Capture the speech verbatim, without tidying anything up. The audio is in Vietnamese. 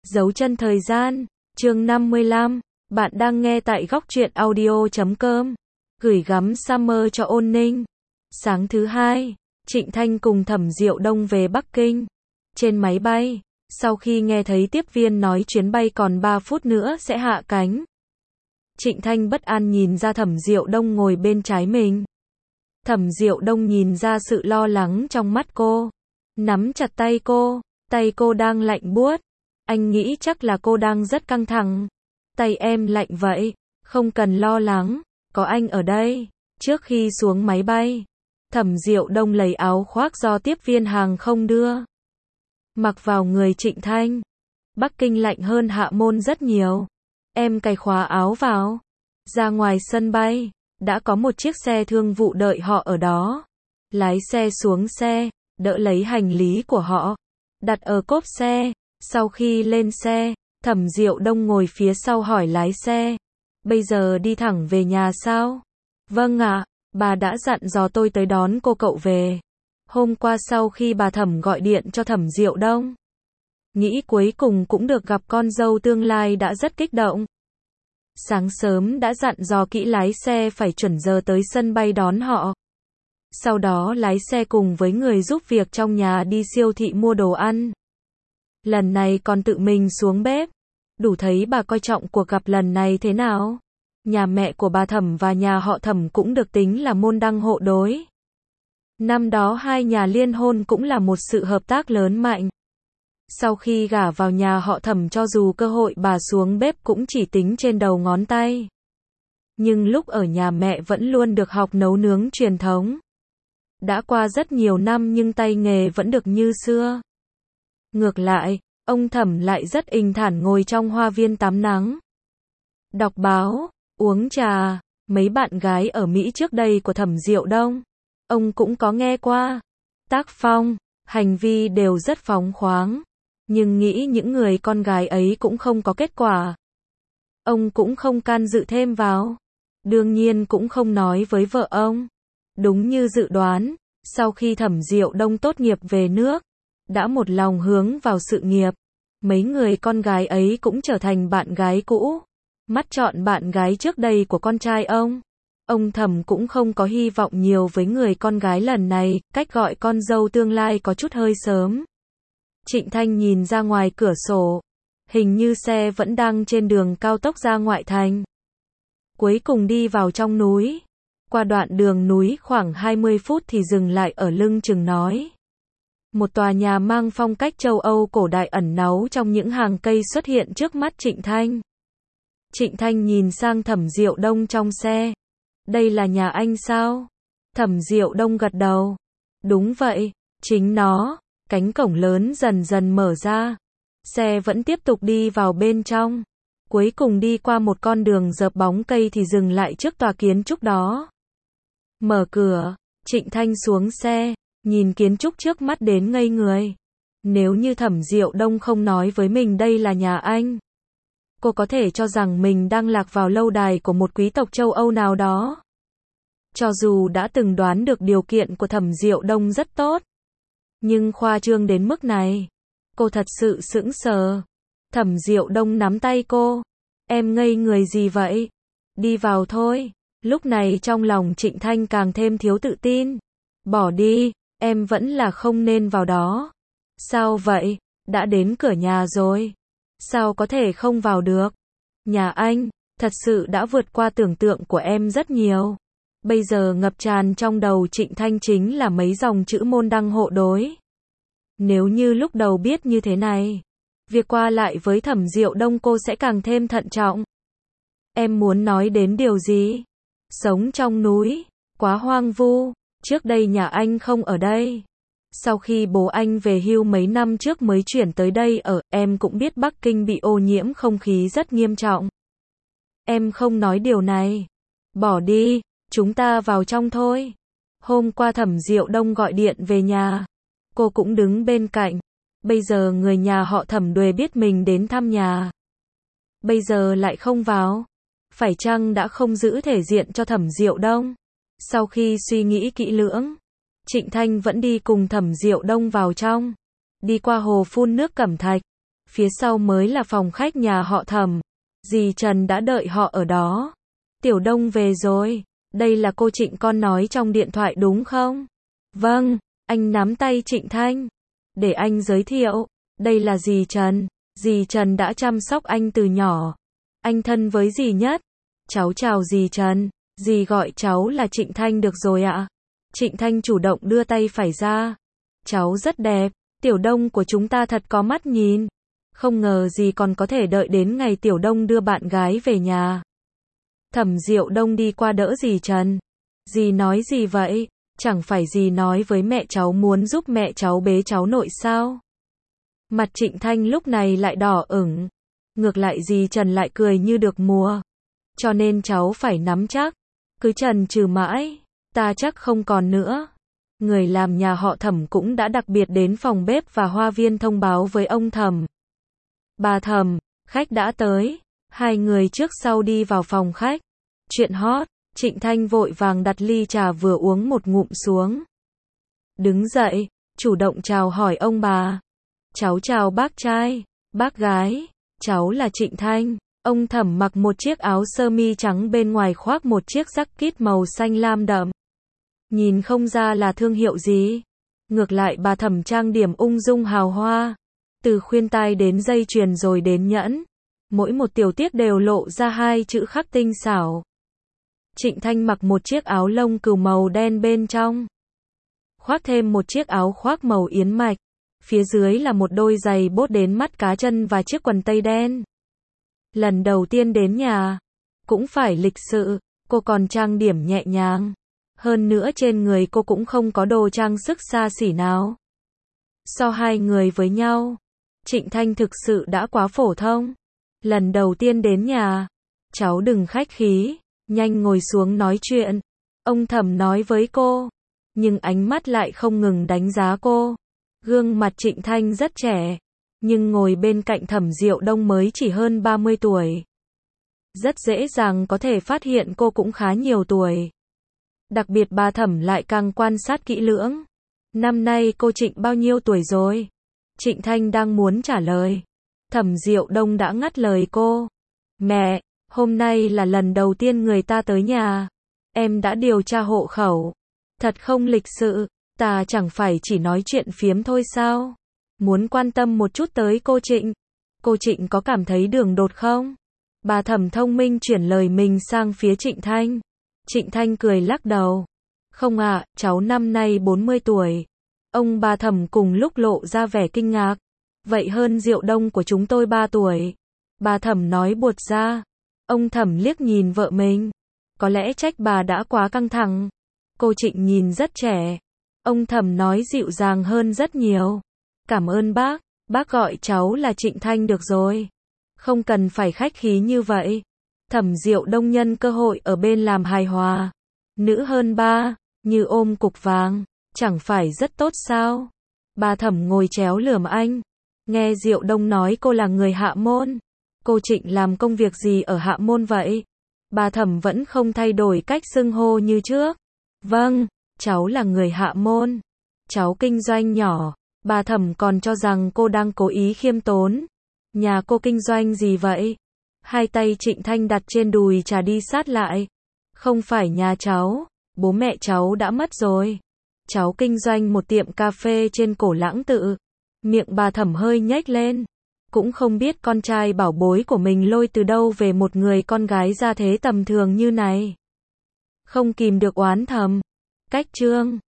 Dấu chân thời gian, chương năm mươi lăm, bạn đang nghe tại góc truyện audio chấm com, gửi gắm Summer cho Ôn Ninh. Sáng thứ hai, Trịnh Thanh cùng Thẩm Diệu Đông về Bắc Kinh. Trên máy bay, sau khi nghe thấy tiếp viên nói chuyến bay còn ba phút nữa sẽ hạ cánh, Trịnh Thanh bất an nhìn ra Thẩm Diệu Đông ngồi bên trái mình. Thẩm Diệu Đông nhìn ra sự lo lắng trong mắt cô, nắm chặt tay cô, tay cô đang lạnh buốt. Anh nghĩ chắc là cô đang rất căng thẳng. Tay em lạnh vậy, không cần lo lắng, có anh ở đây. Trước khi xuống máy bay, Thẩm Diệu Đông lấy áo khoác do tiếp viên hàng không đưa, mặc vào người Trịnh Thanh. Bắc Kinh lạnh hơn Hạ Môn rất nhiều. Em cài khóa áo vào. Ra ngoài sân bay, đã có một chiếc xe thương vụ đợi họ ở đó. Lái xe xuống xe, đỡ lấy hành lý của họ, đặt ở cốp xe. Sau khi lên xe, Thẩm Diệu Đông ngồi phía sau hỏi lái xe, bây giờ đi thẳng về nhà sao? Vâng ạ, bà đã dặn dò tôi tới đón cô cậu về. Hôm qua sau khi bà Thẩm gọi điện cho Thẩm Diệu Đông, nghĩ cuối cùng cũng được gặp con dâu tương lai đã rất kích động. Sáng sớm đã dặn dò kỹ lái xe phải chuẩn giờ tới sân bay đón họ. Sau đó lái xe cùng với người giúp việc trong nhà đi siêu thị mua đồ ăn. Lần này còn tự mình xuống bếp. Đủ thấy bà coi trọng cuộc gặp lần này thế nào. Nhà mẹ của bà Thẩm và nhà họ Thẩm cũng được tính là môn đăng hộ đối. Năm đó hai nhà liên hôn cũng là một sự hợp tác lớn mạnh. Sau khi gả vào nhà họ Thẩm, cho dù cơ hội bà xuống bếp cũng chỉ tính trên đầu ngón tay. Nhưng lúc ở nhà mẹ vẫn luôn được học nấu nướng truyền thống. Đã qua rất nhiều năm nhưng tay nghề vẫn được như xưa. Ngược lại, ông Thẩm lại rất bình thản ngồi trong hoa viên tắm nắng, đọc báo, uống trà. Mấy bạn gái ở Mỹ trước đây của Thẩm Diệu Đông, ông cũng có nghe qua. Tác phong, hành vi đều rất phóng khoáng. Nhưng nghĩ những người con gái ấy cũng không có kết quả, ông cũng không can dự thêm vào. Đương nhiên cũng không nói với vợ ông. Đúng như dự đoán, sau khi Thẩm Diệu Đông tốt nghiệp về nước, đã một lòng hướng vào sự nghiệp, mấy người con gái ấy cũng trở thành bạn gái cũ. Mắt chọn bạn gái trước đây của con trai ông. Ông Thẩm cũng không có hy vọng nhiều với người con gái lần này, cách gọi con dâu tương lai có chút hơi sớm. Trịnh Thanh nhìn ra ngoài cửa sổ, hình như xe vẫn đang trên đường cao tốc ra ngoại thành. Cuối cùng đi vào trong núi. Qua đoạn đường núi khoảng hai mươi phút thì dừng lại ở lưng chừng nói. Một tòa nhà mang phong cách châu Âu cổ đại ẩn náu trong những hàng cây xuất hiện trước mắt Trịnh Thanh. Trịnh Thanh nhìn sang Thẩm Diệu Đông trong xe. Đây là nhà anh sao? Thẩm Diệu Đông gật đầu. Đúng vậy, chính nó. Cánh cổng lớn dần dần mở ra. Xe vẫn tiếp tục đi vào bên trong. Cuối cùng đi qua một con đường dợp bóng cây thì dừng lại trước tòa kiến trúc đó. Mở cửa, Trịnh Thanh xuống xe, nhìn kiến trúc trước mắt đến ngây người. Nếu như Thẩm Diệu Đông không nói với mình đây là nhà anh, cô có thể cho rằng mình đang lạc vào lâu đài của một quý tộc châu Âu nào đó. Cho dù đã từng đoán được điều kiện của Thẩm Diệu Đông rất tốt, nhưng khoa trương đến mức này, cô thật sự sững sờ. Thẩm Diệu Đông nắm tay cô. Em ngây người gì vậy? Đi vào thôi. Lúc này trong lòng Trịnh Thanh càng thêm thiếu tự tin. Bỏ đi, em vẫn là không nên vào đó. Sao vậy? Đã đến cửa nhà rồi. Sao có thể không vào được? Nhà anh, thật sự đã vượt qua tưởng tượng của em rất nhiều. Bây giờ ngập tràn trong đầu Trịnh Thanh chính là mấy dòng chữ môn đăng hộ đối. Nếu như lúc đầu biết như thế này, việc qua lại với Thẩm Diệu Đông cô sẽ càng thêm thận trọng. Em muốn nói đến điều gì? Sống trong núi, quá hoang vu. Trước đây nhà anh không ở đây. Sau khi bố anh về hưu mấy năm trước mới chuyển tới đây ở, em cũng biết Bắc Kinh bị ô nhiễm không khí rất nghiêm trọng. Em không nói điều này. Bỏ đi, chúng ta vào trong thôi. Hôm qua Thẩm Diệu Đông gọi điện về nhà, cô cũng đứng bên cạnh. Bây giờ người nhà họ Thẩm đều biết mình đến thăm nhà, bây giờ lại không vào, phải chăng đã không giữ thể diện cho Thẩm Diệu Đông? Sau khi suy nghĩ kỹ lưỡng, Trịnh Thanh vẫn đi cùng Thẩm Diệu Đông vào trong. Đi qua hồ phun nước cẩm thạch, Phía sau mới là phòng khách nhà họ Thẩm. Dì Trần đã đợi họ ở đó. Tiểu Đông về rồi. Đây là cô Trịnh con nói trong điện thoại đúng không? Vâng, anh nắm tay Trịnh Thanh. Để anh giới thiệu. Đây là dì Trần. Dì Trần đã chăm sóc anh từ nhỏ. Anh thân với dì nhất. Cháu chào dì Trần. Dì gọi cháu là Trịnh Thanh được rồi ạ. Trịnh Thanh chủ động đưa tay phải ra. Cháu rất đẹp. Tiểu Đông của chúng ta thật có mắt nhìn. Không ngờ dì còn có thể đợi đến ngày Tiểu Đông đưa bạn gái về nhà. Thẩm Diệu Đông đi qua đỡ dì Trần. Dì nói gì vậy? Chẳng phải dì nói với mẹ cháu muốn giúp mẹ cháu bế cháu nội sao? Mặt Trịnh Thanh lúc này lại đỏ ửng. Ngược lại dì Trần lại cười như được mùa. Cho nên cháu phải nắm chắc. Cứ chần chừ mãi, ta chắc không còn nữa. Người làm nhà họ Thẩm cũng đã đặc biệt đến phòng bếp và hoa viên thông báo với ông Thẩm. Bà Thẩm, khách đã tới. Hai người trước sau đi vào phòng khách. Chuyện hot, Trịnh Thanh vội vàng đặt ly trà vừa uống một ngụm xuống. Đứng dậy, chủ động chào hỏi ông bà. Cháu chào bác trai, bác gái, cháu là Trịnh Thanh. Ông Thẩm mặc một chiếc áo sơ mi trắng bên ngoài khoác một chiếc jacket màu xanh lam đậm. Nhìn không ra là thương hiệu gì. Ngược lại bà Thẩm trang điểm ung dung hào hoa. Từ khuyên tai đến dây chuyền rồi đến nhẫn. Mỗi một tiểu tiết đều lộ ra hai chữ khắc tinh xảo. Trịnh Thanh mặc một chiếc áo lông cừu màu đen bên trong. Khoác thêm một chiếc áo khoác màu yến mạch. Phía dưới là một đôi giày bốt đến mắt cá chân và chiếc quần tây đen. Lần đầu tiên đến nhà. Cũng phải lịch sự. Cô còn trang điểm nhẹ nhàng. Hơn nữa trên người cô cũng không có đồ trang sức xa xỉ nào. So hai người với nhau, Trịnh Thanh thực sự đã quá phổ thông. Lần đầu tiên đến nhà. Cháu đừng khách khí. Nhanh ngồi xuống nói chuyện. Ông Thẩm nói với cô. Nhưng ánh mắt lại không ngừng đánh giá cô. Gương mặt Trịnh Thanh rất trẻ. Nhưng ngồi bên cạnh Thẩm Diệu Đông mới chỉ hơn ba mươi tuổi. Rất dễ dàng có thể phát hiện cô cũng khá nhiều tuổi. Đặc biệt bà Thẩm lại càng quan sát kỹ lưỡng. Năm nay cô Trịnh bao nhiêu tuổi rồi? Trịnh Thanh đang muốn trả lời. Thẩm Diệu Đông đã ngắt lời cô. Mẹ, hôm nay là lần đầu tiên người ta tới nhà. Em đã điều tra hộ khẩu. Thật không lịch sự, ta chẳng phải chỉ nói chuyện phiếm thôi sao? Muốn quan tâm một chút tới cô Trịnh. Cô Trịnh có cảm thấy đường đột không? Bà Thẩm thông minh chuyển lời mình sang phía Trịnh Thanh. Trịnh Thanh cười lắc đầu. Không ạ, à, cháu năm nay bốn mươi tuổi. Ông bà Thẩm cùng lúc lộ ra vẻ kinh ngạc. Vậy hơn Diệu Đông của chúng tôi ba tuổi. Bà Thẩm nói buột ra. Ông Thẩm liếc nhìn vợ mình. Có lẽ trách bà đã quá căng thẳng. Cô Trịnh nhìn rất trẻ. Ông Thẩm nói dịu dàng hơn rất nhiều. Cảm ơn bác, bác gọi cháu là Trịnh Thanh được rồi. Không cần phải khách khí như vậy. Thẩm Diệu Đông nhân cơ hội ở bên làm hài hòa. Nữ hơn ba, như ôm cục vàng, chẳng phải rất tốt sao? Bà Thẩm ngồi chéo lườm anh. Nghe Diệu Đông nói cô là người Hạ Môn. Cô Trịnh làm công việc gì ở Hạ Môn vậy? Bà Thẩm vẫn không thay đổi cách xưng hô như trước. Vâng, cháu là người Hạ Môn. Cháu kinh doanh nhỏ. Bà Thẩm còn cho rằng cô đang cố ý khiêm tốn. Nhà cô kinh doanh gì vậy? Hai tay Trịnh Thanh đặt trên đùi trà đi sát lại. Không phải nhà cháu, bố mẹ cháu đã mất rồi. Cháu kinh doanh một tiệm cà phê trên Cổ Lãng Tự. Miệng bà Thẩm hơi nhếch lên. Cũng không biết con trai bảo bối của mình lôi từ đâu về một người con gái ra thế tầm thường như này. Không kìm được oán thầm. Cách chương